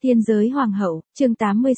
Tiên giới hoàng hậu, chương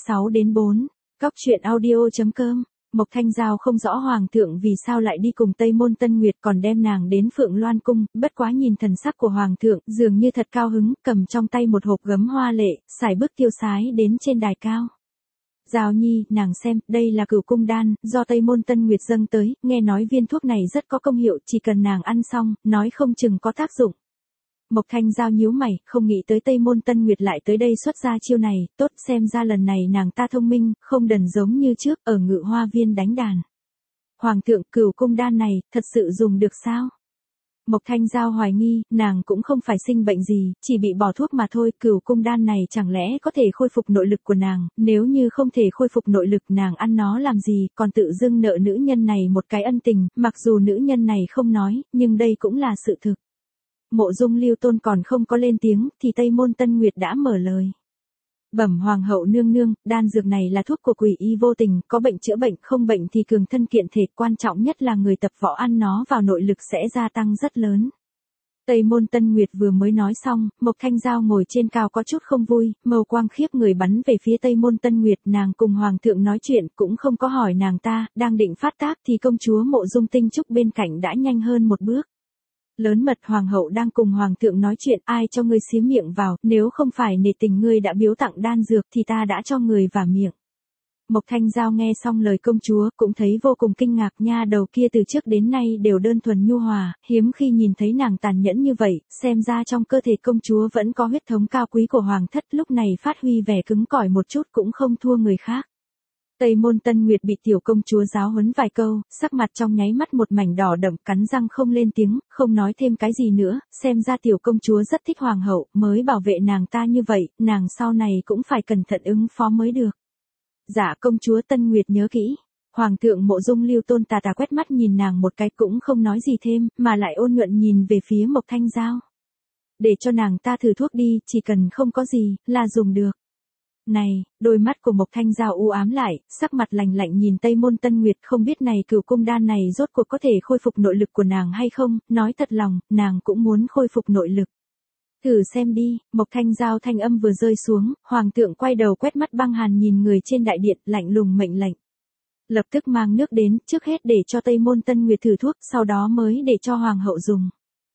86-4, Cóc truyện audio.com. Mộc Thanh Giao không rõ hoàng thượng vì sao lại đi cùng Tây Môn Tân Nguyệt còn đem nàng đến Phượng Loan Cung, bất quá nhìn thần sắc của hoàng thượng, dường như thật cao hứng, cầm trong tay một hộp gấm hoa lệ, sải bước tiêu sái đến trên đài cao. Giao Nhi, nàng xem, đây là Cửu Cung đan, do Tây Môn Tân Nguyệt dâng tới, nghe nói viên thuốc này rất có công hiệu, chỉ cần nàng ăn xong, nói không chừng có tác dụng. Mộc Thanh Giao nhíu mày, không nghĩ tới Tây Môn Tân Nguyệt lại tới đây xuất ra chiêu này, tốt xem ra lần này nàng ta thông minh, không đần giống như trước, ở Ngự Hoa Viên đánh đàn. Hoàng thượng, Cửu Cung đan này, thật sự dùng được sao? Mộc Thanh Giao hoài nghi, nàng cũng không phải sinh bệnh gì, chỉ bị bỏ thuốc mà thôi, Cửu Cung đan này chẳng lẽ có thể khôi phục nội lực của nàng, nếu như không thể khôi phục nội lực nàng ăn nó làm gì, còn tự dưng nợ nữ nhân này một cái ân tình, mặc dù nữ nhân này không nói, nhưng đây cũng là sự thực. Mộ Dung Lưu Tôn còn không có lên tiếng, thì Tây Môn Tân Nguyệt đã mở lời. Bẩm hoàng hậu nương nương, đan dược này là thuốc của quỷ y vô tình, có bệnh chữa bệnh, không bệnh thì cường thân kiện thể, quan trọng nhất là người tập võ ăn nó vào nội lực sẽ gia tăng rất lớn. Tây Môn Tân Nguyệt vừa mới nói xong, Mộc Thanh Giao ngồi trên cao có chút không vui, mâu quang khiếp người bắn về phía Tây Môn Tân Nguyệt, nàng cùng hoàng thượng nói chuyện, cũng không có hỏi nàng ta, đang định phát tác thì công chúa Mộ Dung Tinh Trúc bên cạnh đã nhanh hơn một bước. Lớn mật, hoàng hậu đang cùng hoàng thượng nói chuyện, ai cho ngươi xía miệng vào, nếu không phải nể tình ngươi đã biếu tặng đan dược thì ta đã cho người vả miệng. Mộc Thanh Giao nghe xong lời công chúa, cũng thấy vô cùng kinh ngạc, nha đầu kia từ trước đến nay đều đơn thuần nhu hòa, hiếm khi nhìn thấy nàng tàn nhẫn như vậy, xem ra trong cơ thể công chúa vẫn có huyết thống cao quý của hoàng thất, lúc này phát huy vẻ cứng cỏi một chút cũng không thua người khác. Tây Môn Tân Nguyệt bị tiểu công chúa giáo huấn vài câu, sắc mặt trong nháy mắt một mảnh đỏ đậm, cắn răng không lên tiếng, không nói thêm cái gì nữa, xem ra tiểu công chúa rất thích hoàng hậu, mới bảo vệ nàng ta như vậy, nàng sau này cũng phải cẩn thận ứng phó mới được. Dạ công chúa Tân Nguyệt nhớ kỹ. Hoàng thượng Mộ Dung Lưu Tôn tà quét mắt nhìn nàng một cái cũng không nói gì thêm, mà lại ôn nhuận nhìn về phía Mộc Thanh Giao. Để cho nàng ta thử thuốc đi, chỉ cần không có gì, là dùng được. Này, đôi mắt của Mộc Thanh Giao u ám lại, sắc mặt lạnh lạnh nhìn Tây Môn Tân Nguyệt, không biết này Cửu Cung đan này rốt cuộc có thể khôi phục nội lực của nàng hay không, nói thật lòng, nàng cũng muốn khôi phục nội lực. Thử xem đi, Mộc Thanh Giao thanh âm vừa rơi xuống, hoàng thượng quay đầu quét mắt băng hàn nhìn người trên đại điện, lạnh lùng mệnh lệnh. Lập tức mang nước đến, trước hết để cho Tây Môn Tân Nguyệt thử thuốc, sau đó mới để cho hoàng hậu dùng.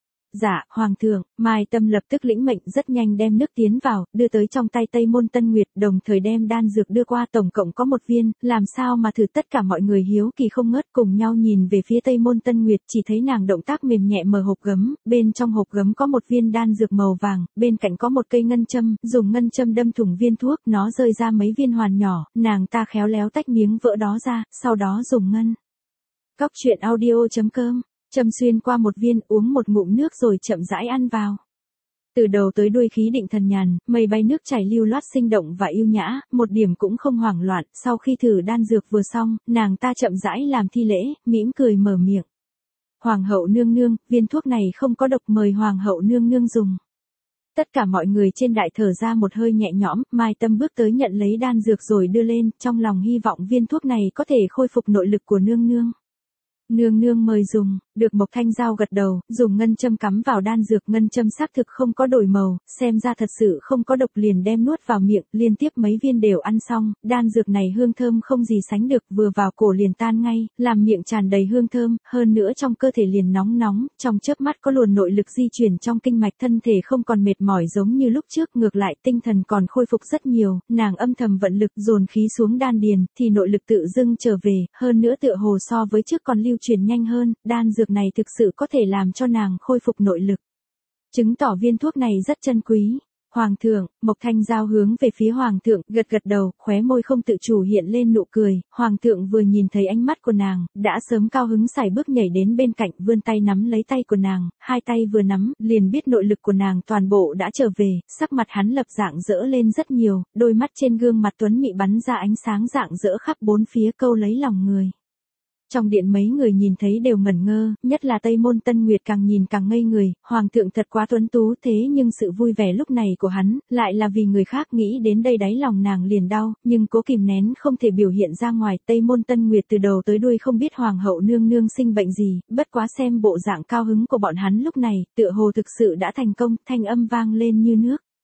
Dạ, hoàng thượng, Mai Tâm lập tức lĩnh mệnh rất nhanh đem nước tiến vào, đưa tới trong tay Tây Môn Tân Nguyệt, đồng thời đem đan dược đưa qua, tổng cộng có 1 viên, làm sao mà thử, tất cả mọi người hiếu kỳ không ngớt cùng nhau nhìn về phía Tây Môn Tân Nguyệt, chỉ thấy nàng động tác mềm nhẹ mở hộp gấm, bên trong hộp gấm có 1 viên đan dược màu vàng, bên cạnh có một cây ngân châm, dùng ngân châm đâm thủng viên thuốc, nó rơi ra mấy viên hoàn nhỏ, nàng ta khéo léo tách miếng vỡ đó ra, sau đó dùng ngân. Cóc truyện audio.com. Châm xuyên qua 1 viên, uống một ngụm nước rồi chậm rãi ăn vào. Từ đầu tới đuôi khí định thần nhàn, mây bay nước chảy lưu loát sinh động và yêu nhã, một điểm cũng không hoảng loạn, sau khi thử đan dược vừa xong, nàng ta chậm rãi làm thi lễ, mỉm cười mở miệng. Hoàng hậu nương nương, viên thuốc này không có độc, mời hoàng hậu nương nương dùng. Tất cả mọi người trên đại thở ra một hơi nhẹ nhõm, Mai Tâm bước tới nhận lấy đan dược rồi đưa lên, trong lòng hy vọng viên thuốc này có thể khôi phục nội lực của nương nương. Nương nương mời dùng, được Mộc Thanh Giao gật đầu, dùng ngân châm cắm vào đan dược, ngân châm xác thực không có đổi màu, xem ra thật sự không có độc, liền đem nuốt vào miệng, liên tiếp mấy viên đều ăn xong, đan dược này hương thơm không gì sánh được, vừa vào cổ liền tan ngay, làm miệng tràn đầy hương thơm, hơn nữa trong cơ thể liền nóng nóng, trong chớp mắt có luồn nội lực di chuyển trong kinh mạch, thân thể không còn mệt mỏi giống như lúc trước, ngược lại tinh thần còn khôi phục rất nhiều, nàng âm thầm vận lực dồn khí xuống đan điền, thì nội lực tự dưng trở về, hơn nữa tựa hồ so với trước còn lưu truyền nhanh hơn, đan dược này thực sự có thể làm cho nàng khôi phục nội lực. Chứng tỏ viên thuốc này rất chân quý. Hoàng thượng, Mộc Thanh Giao hướng về phía hoàng thượng, gật gật đầu, khóe môi không tự chủ hiện lên nụ cười, hoàng thượng vừa nhìn thấy ánh mắt của nàng, đã sớm cao hứng sải bước nhảy đến bên cạnh, vươn tay nắm lấy tay của nàng, hai tay vừa nắm, liền biết nội lực của nàng toàn bộ đã trở về, sắc mặt hắn lập dạng rỡ lên rất nhiều, đôi mắt trên gương mặt tuấn mị bắn ra ánh sáng dạng rỡ khắp bốn phía, câu lấy lòng người. Trong điện mấy người nhìn thấy đều ngẩn ngơ, nhất là Tây Môn Tân Nguyệt càng nhìn càng ngây người, hoàng thượng thật quá tuấn tú, thế nhưng sự vui vẻ lúc này của hắn, lại là vì người khác, nghĩ đến đây đáy lòng nàng liền đau, nhưng cố kìm nén không thể biểu hiện ra ngoài. Tây Môn Tân Nguyệt từ đầu tới đuôi không biết hoàng hậu nương nương sinh bệnh gì, bất quá xem bộ dạng cao hứng của bọn hắn lúc này, tựa hồ thực sự đã thành công, thanh âm vang lên như nước.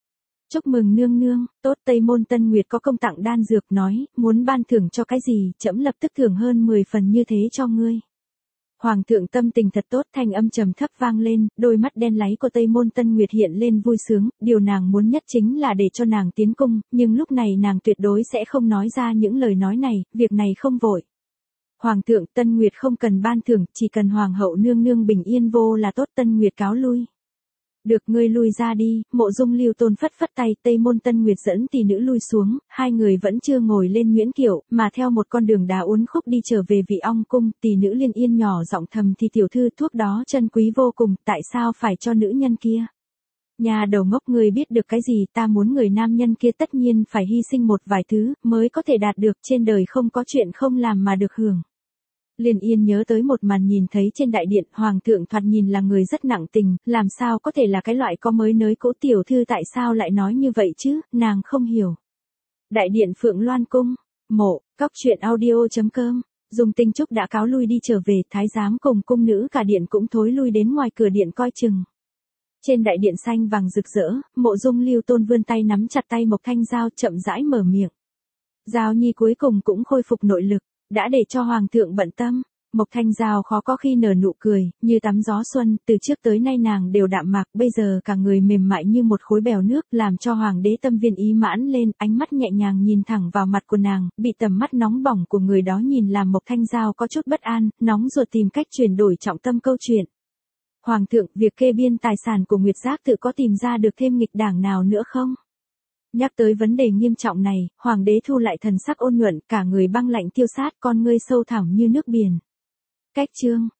Chúc mừng nương nương, tốt. Tây Môn Tân Nguyệt có công tặng đan dược, nói, muốn ban thưởng cho cái gì, trẫm lập tức thưởng hơn 10 phần như thế cho ngươi. Hoàng thượng tâm tình thật tốt, thanh âm trầm thấp vang lên, đôi mắt đen láy của Tây Môn Tân Nguyệt hiện lên vui sướng, điều nàng muốn nhất chính là để cho nàng tiến cung, nhưng lúc này nàng tuyệt đối sẽ không nói ra những lời nói này, việc này không vội. Hoàng thượng, Tân Nguyệt không cần ban thưởng, chỉ cần Hoàng hậu nương nương bình yên vô là tốt. Tân Nguyệt cáo lui. Được, ngươi lui ra đi. Mộ Dung Lưu Tôn phất phất tay, Tây Môn Tân Nguyệt dẫn tỷ nữ lui xuống, hai người vẫn chưa ngồi lên Nguyễn Kiệu, mà theo một con đường đá uốn khúc đi trở về Vị Ong cung. Tỷ nữ Liên Yên nhỏ giọng thầm thì tiểu thư, thuốc đó chân quý vô cùng, tại sao phải cho nữ nhân kia? Nhà đầu ngốc, người biết được cái gì, ta muốn người nam nhân kia tất nhiên phải hy sinh một vài thứ, mới có thể đạt được, trên đời không có chuyện không làm mà được hưởng. Liên Yên nhớ tới một màn nhìn thấy trên đại điện, Hoàng thượng thoạt nhìn là người rất nặng tình, làm sao có thể là cái loại có mới nới cũ. Tiểu thư tại sao lại nói như vậy chứ, nàng không hiểu. Đại điện Phượng Loan cung, mộ, cóc truyện audio.com, Dung Tinh Trúc đã cáo lui đi trở về, thái giám cùng cung nữ cả điện cũng thối lui đến ngoài cửa điện coi chừng. Trên đại điện xanh vàng rực rỡ, Mộ Dung Lưu Tôn vươn tay nắm chặt tay Mộc Thanh Giao, chậm rãi mở miệng. Giao nhi cuối cùng cũng khôi phục nội lực, đã để cho Hoàng thượng bận tâm. Mộc Thanh Giao khó có khi nở nụ cười, như tắm gió xuân, từ trước tới nay nàng đều đạm mạc, bây giờ cả người mềm mại như một khối bèo nước, làm cho Hoàng đế tâm viên ý mãn lên, ánh mắt nhẹ nhàng nhìn thẳng vào mặt của nàng, bị tầm mắt nóng bỏng của người đó nhìn làm Mộc Thanh Giao có chút bất an, nóng ruột tìm cách chuyển đổi trọng tâm câu chuyện. Hoàng thượng, việc kê biên tài sản của Nguyệt Giác tự có tìm ra được thêm nghịch đảng nào nữa không? Nhắc tới vấn đề nghiêm trọng này, Hoàng đế thu lại thần sắc ôn nhuận, cả người băng lạnh tiêu sát, con ngươi sâu thẳm như nước biển. Cách chương